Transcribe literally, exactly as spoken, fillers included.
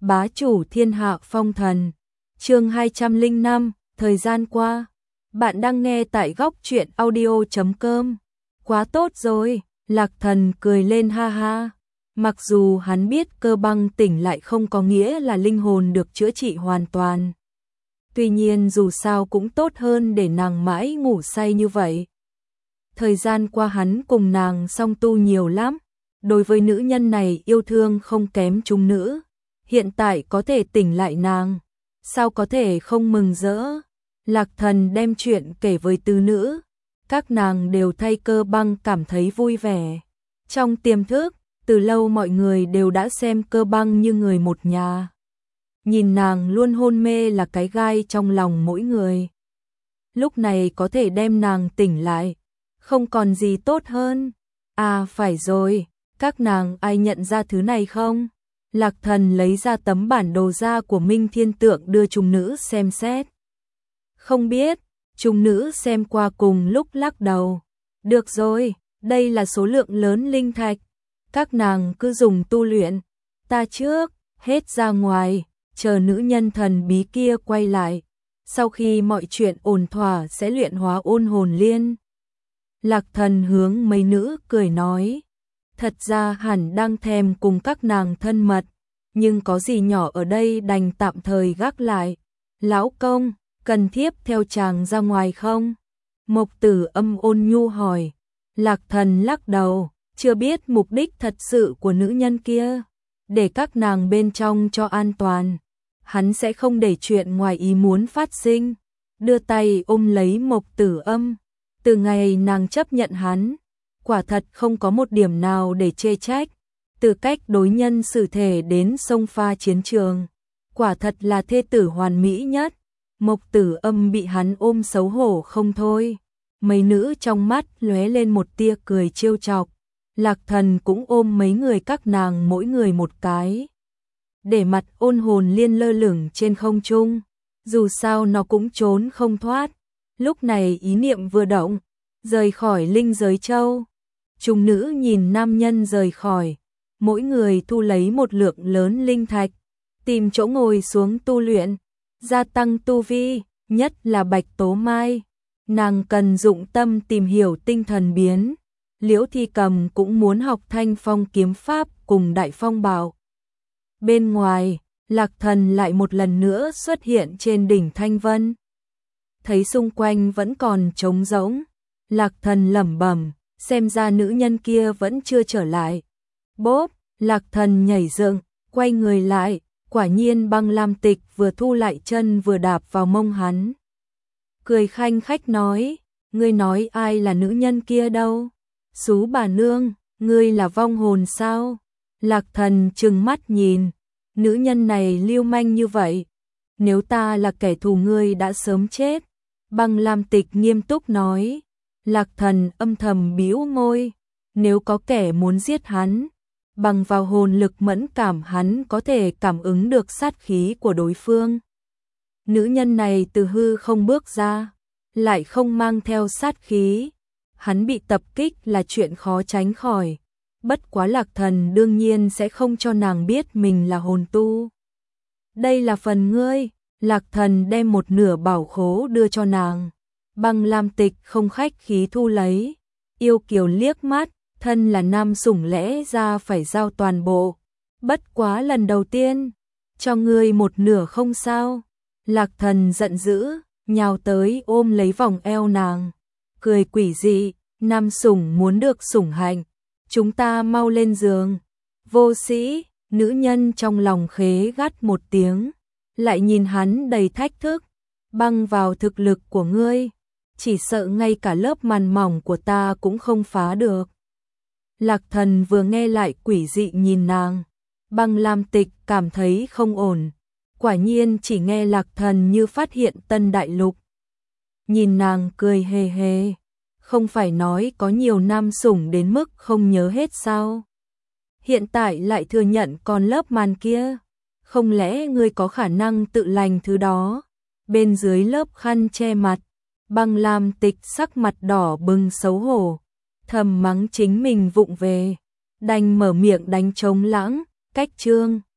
Bá chủ thiên hạ phong thần. Chương hai trăm lẻ năm, thời gian qua. Bạn đang nghe tại góc truyện audio chấm com. Quá tốt rồi, Lạc Thần cười lên ha ha. Mặc dù hắn biết Cơ Băng tỉnh lại không có nghĩa là linh hồn được chữa trị hoàn toàn. Tuy nhiên dù sao cũng tốt hơn để nàng mãi ngủ say như vậy. Thời gian qua hắn cùng nàng song tu nhiều lắm. Đối với nữ nhân này yêu thương không kém chúng nữ. Hiện tại có thể tỉnh lại nàng, sao có thể không mừng rỡ. Lạc Thần đem chuyện kể với tứ nữ, các nàng đều thay Cơ Băng cảm thấy vui vẻ. Trong tiềm thức, từ lâu mọi người đều đã xem Cơ Băng như người một nhà. Nhìn nàng luôn hôn mê là cái gai trong lòng mỗi người. Lúc này có thể đem nàng tỉnh lại, không còn gì tốt hơn. À phải rồi, các nàng ai nhận ra thứ này không? Lạc Thần lấy ra tấm bản đồ ra của Minh Thiên Tượng đưa chúng nữ xem xét. Không biết, chúng nữ xem qua cùng lúc lắc đầu. Được rồi, đây là số lượng lớn linh thạch. Các nàng cứ dùng tu luyện. Ta trước, hết ra ngoài, chờ nữ nhân thần bí kia quay lại. Sau khi mọi chuyện ổn thỏa sẽ luyện hóa ôn hồn liên. Lạc Thần hướng mấy nữ cười nói. Thật ra hẳn đang thèm cùng các nàng thân mật, nhưng có gì nhỏ ở đây đành tạm thời gác lại. Lão công, cần thiếp theo chàng ra ngoài không? Mộc Tử Âm ôn nhu hỏi. Lạc Thần lắc đầu, chưa biết mục đích thật sự của nữ nhân kia. Để các nàng bên trong cho an toàn, hắn sẽ không để chuyện ngoài ý muốn phát sinh. Đưa tay ôm lấy Mộc Tử Âm. Từ ngày nàng chấp nhận hắn, quả thật không có một điểm nào để chê trách. Từ cách đối nhân xử thể đến xông pha chiến trường, quả thật là thê tử hoàn mỹ nhất. Mộc Tử Âm bị hắn ôm xấu hổ không thôi. Mấy nữ trong mắt lóe lên một tia cười trêu chọc. Lạc Thần cũng ôm mấy người các nàng mỗi người một cái. Để mặt ôn hồn liên lơ lửng trên không trung. Dù sao nó cũng trốn không thoát. Lúc này ý niệm vừa động, rời khỏi linh giới châu. Chúng nữ nhìn nam nhân rời khỏi, mỗi người thu lấy một lượng lớn linh thạch, tìm chỗ ngồi xuống tu luyện, gia tăng tu vi, nhất là Bạch Tố Mai. Nàng cần dụng tâm tìm hiểu tinh thần biến. Liễu Thi Cầm cũng muốn học Thanh Phong kiếm pháp cùng Đại Phong bảo. Bên ngoài, Lạc Thần lại một lần nữa xuất hiện trên đỉnh Thanh Vân. Thấy xung quanh vẫn còn trống rỗng, Lạc Thần lẩm bẩm, xem ra nữ nhân kia vẫn chưa trở lại. Bốp, Lạc Thần nhảy dựng, quay người lại, quả nhiên Băng Lam Tịch vừa thu lại chân vừa đạp vào mông hắn. Cười khanh khách nói, ngươi nói ai là nữ nhân kia đâu? Xú bà nương, ngươi là vong hồn sao? Lạc Thần trừng mắt nhìn, nữ nhân này lưu manh như vậy, nếu ta là kẻ thù ngươi đã sớm chết. Băng Lam Tịch nghiêm túc nói. Lạc Thần âm thầm bĩu môi, nếu có kẻ muốn giết hắn, bằng vào hồn lực mẫn cảm hắn có thể cảm ứng được sát khí của đối phương. Nữ nhân này từ hư không bước ra, lại không mang theo sát khí, hắn bị tập kích là chuyện khó tránh khỏi. Bất quá Lạc Thần đương nhiên sẽ không cho nàng biết mình là hồn tu. Đây là phần ngươi. Lạc Thần đem một nửa bảo khố đưa cho nàng. Băng Lam Tịch không khách khí thu lấy, yêu kiều liếc mắt, thân là nam sủng lẽ ra phải giao toàn bộ. Bất quá lần đầu tiên, cho ngươi một nửa không sao. Lạc Thần giận dữ, nhào tới ôm lấy vòng eo nàng, cười quỷ dị, nam sủng muốn được sủng hạnh, chúng ta mau lên giường. Vô sĩ, nữ nhân trong lòng khế gắt một tiếng, lại nhìn hắn đầy thách thức. Băng vào thực lực của ngươi, chỉ sợ ngay cả lớp màn mỏng của ta cũng không phá được. Lạc Thần vừa nghe lại quỷ dị nhìn nàng, Băng Lam Tịch cảm thấy không ổn. Quả nhiên chỉ nghe Lạc Thần như phát hiện tân đại lục. Nhìn nàng cười hề hề, không phải nói có nhiều nam sủng đến mức không nhớ hết sao? Hiện tại lại thừa nhận còn lớp màn kia, không lẽ ngươi có khả năng tự lành thứ đó? Bên dưới lớp khăn che mặt, Băng Lam Tịch sắc mặt đỏ bừng xấu hổ, thầm mắng chính mình vụng về, đành mở miệng đánh trống lãng, cách chương.